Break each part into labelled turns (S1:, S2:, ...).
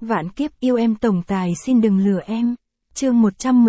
S1: Vạn kiếp yêu em tổng tài xin đừng lừa em. Chương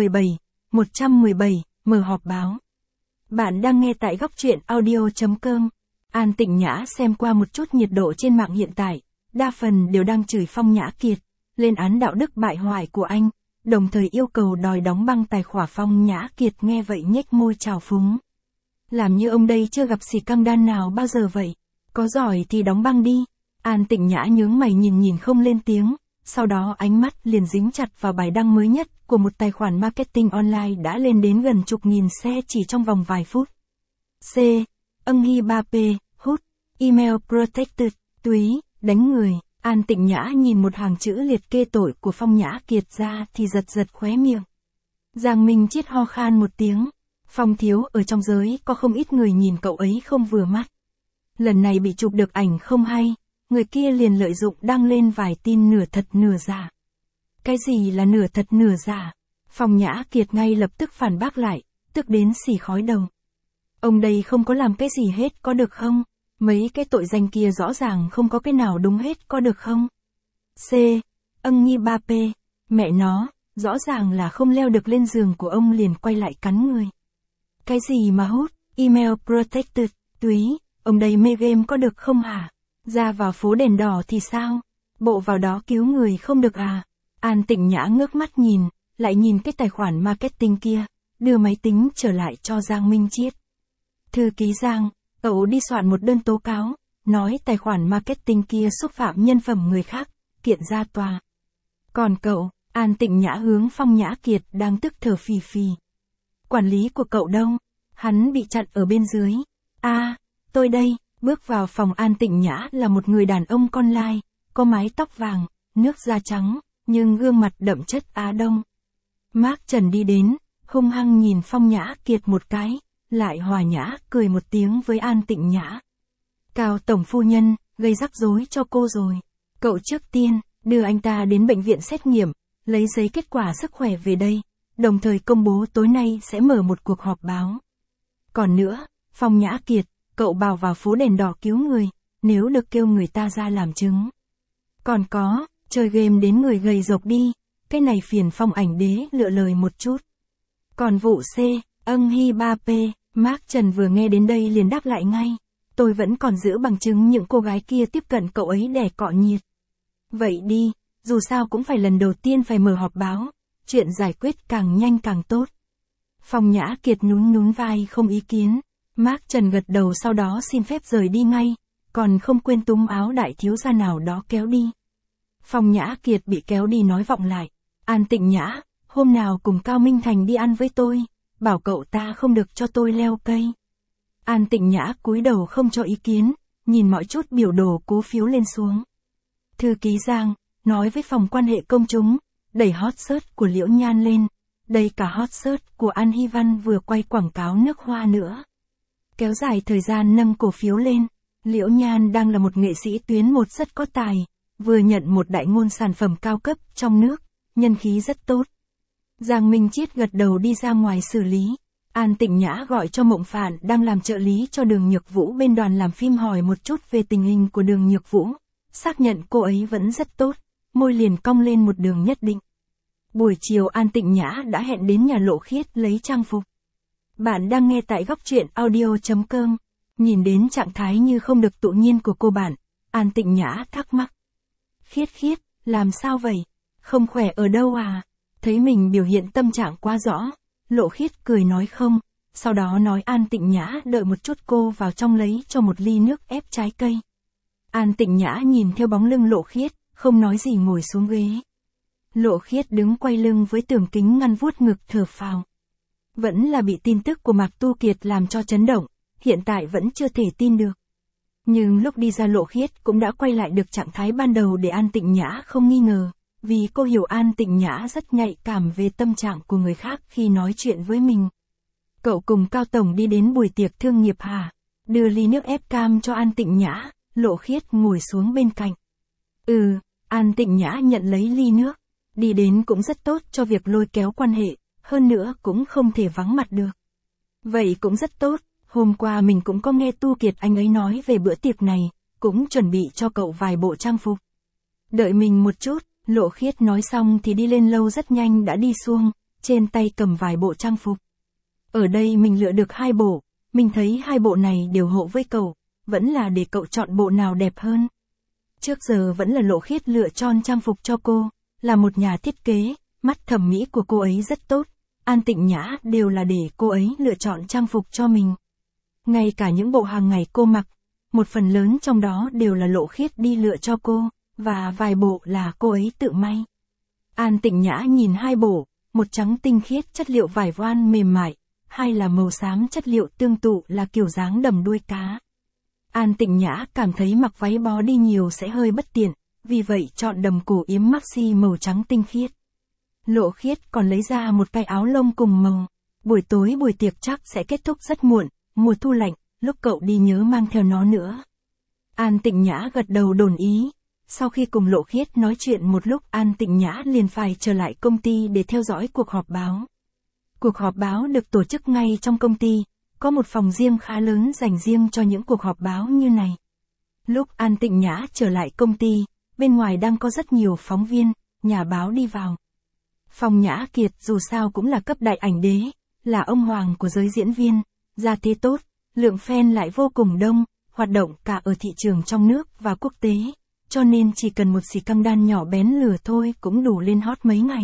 S1: 117, mở họp báo. Bạn đang nghe tại góc truyện audio.com. An Tịnh Nhã xem qua một chút nhiệt độ trên mạng hiện tại, đa phần đều đang chửi Phong Nhã Kiệt, lên án đạo đức bại hoại của anh, đồng thời yêu cầu đòi đóng băng tài khoản. Phong Nhã Kiệt nghe vậy nhếch môi trào phúng. Làm như ông đây chưa gặp xì căng đan nào bao giờ vậy, có giỏi thì đóng băng đi. An Tịnh Nhã nhướng mày nhìn không lên tiếng, sau đó ánh mắt liền dính chặt vào bài đăng mới nhất của một tài khoản marketing online đã lên đến gần chục nghìn share chỉ trong vòng vài phút. C. Ân Hy 3P, hút, email protected, túy, đánh người. An Tịnh Nhã nhìn một hàng chữ liệt kê tội của Phong Nhã Kiệt ra thì giật khóe miệng. Giang Minh Chiết ho khan một tiếng. Phong thiếu, ở trong giới có không ít người nhìn cậu ấy không vừa mắt. Lần này bị chụp được ảnh không hay, người kia liền lợi dụng đăng lên vài tin nửa thật nửa giả. Cái gì là nửa thật nửa giả? Phong Nhã Kiệt ngay lập tức phản bác lại, tức đến xì khói đầu. Ông đây không có làm cái gì hết có được không? Mấy cái tội danh kia rõ ràng không có cái nào đúng hết có được không? C. Ân Nhi 3P, mẹ nó, rõ ràng là không leo được lên giường của ông liền quay lại cắn người. Cái gì mà hút, email protected, túy, ông đây mê game có được không hả? Ra vào phố đèn đỏ thì sao? Bộ vào đó cứu người không được à? An Tịnh Nhã ngước mắt nhìn, lại nhìn cái tài khoản marketing kia, đưa máy tính trở lại cho Giang Minh Chiết. Thư ký Giang, cậu đi soạn một đơn tố cáo, nói tài khoản marketing kia xúc phạm nhân phẩm người khác, kiện ra tòa. Còn cậu, An Tịnh Nhã hướng Phong Nhã Kiệt đang tức thở phì phì. Quản lý của cậu đâu? Hắn bị chặn ở bên dưới. Tôi đây. Bước vào phòng An Tịnh Nhã là một người đàn ông con lai, có mái tóc vàng, nước da trắng, nhưng gương mặt đậm chất Á Đông. Mác Trần đi đến, hung hăng nhìn Phong Nhã Kiệt một cái, lại hòa nhã cười một tiếng với An Tịnh Nhã. Cao tổng phu nhân, gây rắc rối cho cô rồi. Cậu trước tiên, đưa anh ta đến bệnh viện xét nghiệm, lấy giấy kết quả sức khỏe về đây, đồng thời công bố tối nay sẽ mở một cuộc họp báo. Còn nữa, Phong Nhã Kiệt, cậu bảo vào phố đèn đỏ cứu người, nếu được kêu người ta ra làm chứng. Còn có, chơi game đến người gầy rộc đi, cái này phiền Phong ảnh đế lựa lời một chút. Còn vụ C, Ân Hy 3P, Mác Trần vừa nghe đến đây liền đáp lại ngay. Tôi vẫn còn giữ bằng chứng những cô gái kia tiếp cận cậu ấy để cọ nhiệt. Vậy đi, dù sao cũng phải lần đầu tiên phải mở họp báo, chuyện giải quyết càng nhanh càng tốt. Phong Nhã Kiệt nhún vai không ý kiến. Mác Trần gật đầu sau đó xin phép rời đi ngay, còn không quên túm áo đại thiếu gia nào đó kéo đi. Phong Nhã Kiệt bị kéo đi nói vọng lại. An Tịnh Nhã, hôm nào cùng Cao Minh Thành đi ăn với tôi, bảo cậu ta không được cho tôi leo cây. An Tịnh Nhã cúi đầu không cho ý kiến, nhìn mọi chút biểu đồ cố phiếu lên xuống. Thư ký Giang, nói với phòng quan hệ công chúng, đẩy hot search của Liễu Nhan lên, đây cả hot search của An Hy Văn vừa quay quảng cáo nước hoa nữa. Kéo dài thời gian nâng cổ phiếu lên, Liễu Nhan đang là một nghệ sĩ tuyến một rất có tài, vừa nhận một đại ngôn sản phẩm cao cấp trong nước, nhân khí rất tốt. Giang Minh Chiết gật đầu đi ra ngoài xử lý. An Tịnh Nhã gọi cho Mộng Phạn đang làm trợ lý cho Đường Nhược Vũ bên đoàn làm phim hỏi một chút về tình hình của Đường Nhược Vũ, xác nhận cô ấy vẫn rất tốt, môi liền cong lên một đường nhất định. Buổi chiều An Tịnh Nhã đã hẹn đến nhà Lộ Khiết lấy trang phục. Bạn đang nghe tại góc truyện audio.com. Nhìn đến trạng thái như không được tự nhiên của cô bạn, An Tịnh Nhã thắc mắc. Khiết, làm sao vậy? Không khỏe ở đâu à? Thấy mình biểu hiện tâm trạng quá rõ, Lộ Khiết cười nói không, sau đó nói An Tịnh Nhã đợi một chút cô vào trong lấy cho một ly nước ép trái cây. An Tịnh Nhã nhìn theo bóng lưng Lộ Khiết, không nói gì ngồi xuống ghế. Lộ Khiết đứng quay lưng với tường kính ngăn vuốt ngực thở phào. Vẫn là bị tin tức của Mạc Tu Kiệt làm cho chấn động, hiện tại vẫn chưa thể tin được. Nhưng lúc đi ra Lộ Khiết cũng đã quay lại được trạng thái ban đầu để An Tịnh Nhã không nghi ngờ, vì cô hiểu An Tịnh Nhã rất nhạy cảm về tâm trạng của người khác khi nói chuyện với mình. Cậu cùng Cao Tổng đi đến buổi tiệc thương nghiệp hả? Đưa ly nước ép cam cho An Tịnh Nhã, Lộ Khiết ngồi xuống bên cạnh. An Tịnh Nhã nhận lấy ly nước, đi đến cũng rất tốt cho việc lôi kéo quan hệ. Hơn nữa cũng không thể vắng mặt được. Vậy cũng rất tốt, hôm qua mình cũng có nghe Tu Kiệt anh ấy nói về bữa tiệc này, cũng chuẩn bị cho cậu vài bộ trang phục. Đợi mình một chút, Lộ Khiết nói xong thì đi lên lâu rất nhanh đã đi xuông, trên tay cầm vài bộ trang phục. Ở đây mình lựa được 2 bộ, mình thấy 2 bộ này đều hộ với cậu, vẫn là để cậu chọn bộ nào đẹp hơn. Trước giờ vẫn là Lộ Khiết lựa chọn trang phục cho cô, là một nhà thiết kế, mắt thẩm mỹ của cô ấy rất tốt, An Tịnh Nhã đều là để cô ấy lựa chọn trang phục cho mình. Ngay cả những bộ hàng ngày cô mặc, một phần lớn trong đó đều là Lộ Khiết đi lựa cho cô, và vài bộ là cô ấy tự may. An Tịnh Nhã nhìn 2 bộ, một trắng tinh khiết chất liệu vải voan mềm mại, hai là màu xám chất liệu tương tự là kiểu dáng đầm đuôi cá. An Tịnh Nhã cảm thấy mặc váy bó đi nhiều sẽ hơi bất tiện, vì vậy chọn đầm cổ yếm maxi màu trắng tinh khiết. Lộ Khiết còn lấy ra một cái áo lông cùng màu. Buổi tối buổi tiệc chắc sẽ kết thúc rất muộn, mùa thu lạnh, lúc cậu đi nhớ mang theo nó nữa. An Tịnh Nhã gật đầu đồng ý. Sau khi cùng Lộ Khiết nói chuyện một lúc, An Tịnh Nhã liền phải trở lại công ty để theo dõi cuộc họp báo. Cuộc họp báo được tổ chức ngay trong công ty, có một phòng riêng khá lớn dành riêng cho những cuộc họp báo như này. Lúc An Tịnh Nhã trở lại công ty, bên ngoài đang có rất nhiều phóng viên, nhà báo đi vào. Phong Nhã Kiệt dù sao cũng là cấp đại ảnh đế, là ông hoàng của giới diễn viên, gia thế tốt, lượng fan lại vô cùng đông, hoạt động cả ở thị trường trong nước và quốc tế, cho nên chỉ cần một xì căng đan nhỏ bén lửa thôi cũng đủ lên hot mấy ngày.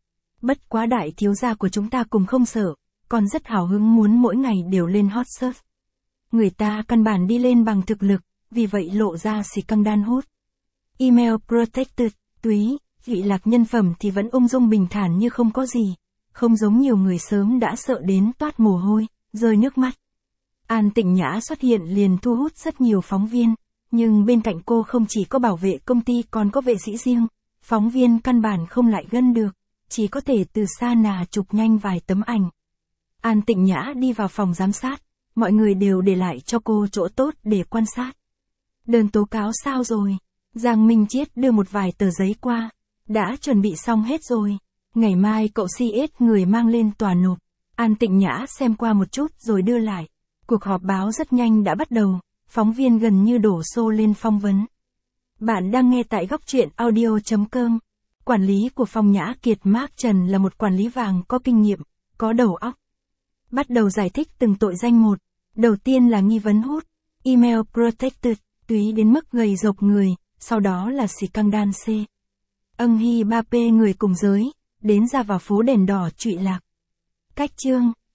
S1: Bất quá đại thiếu gia của chúng ta cũng không sợ, còn rất hào hứng muốn mỗi ngày đều lên hot search. Người ta căn bản đi lên bằng thực lực, vì vậy lộ ra xì căng đan hút. Email protected, túy, vị lạc nhân phẩm thì vẫn ung dung bình thản như không có gì, không giống nhiều người sớm đã sợ đến toát mồ hôi, rơi nước mắt. An Tịnh Nhã xuất hiện liền thu hút rất nhiều phóng viên, nhưng bên cạnh cô không chỉ có bảo vệ công ty còn có vệ sĩ riêng, phóng viên căn bản không lại gần được, chỉ có thể từ xa nà chụp nhanh vài tấm ảnh. An Tịnh Nhã đi vào phòng giám sát, mọi người đều để lại cho cô chỗ tốt để quan sát. Đơn tố cáo sao rồi? Giang Minh Chiết đưa một vài tờ giấy qua. Đã chuẩn bị xong hết rồi. Ngày mai cậu CS người mang lên tòa nộp. An Tịnh Nhã xem qua một chút rồi đưa lại. Cuộc họp báo rất nhanh đã bắt đầu. Phóng viên gần như đổ xô lên phỏng vấn. Bạn đang nghe tại góc truyện audio.com. Quản lý của Phong Nhã Kiệt Mark Trần là một quản lý vàng có kinh nghiệm, có đầu óc. Bắt đầu giải thích từng tội danh một. Đầu tiên là nghi vấn hút. Email protected, túy đến mức gầy rộc người, sau đó là xì căng đan C. Âng Hy 3P người cùng giới, đến ra vào phố đèn đỏ trụy lạc. Cách chương.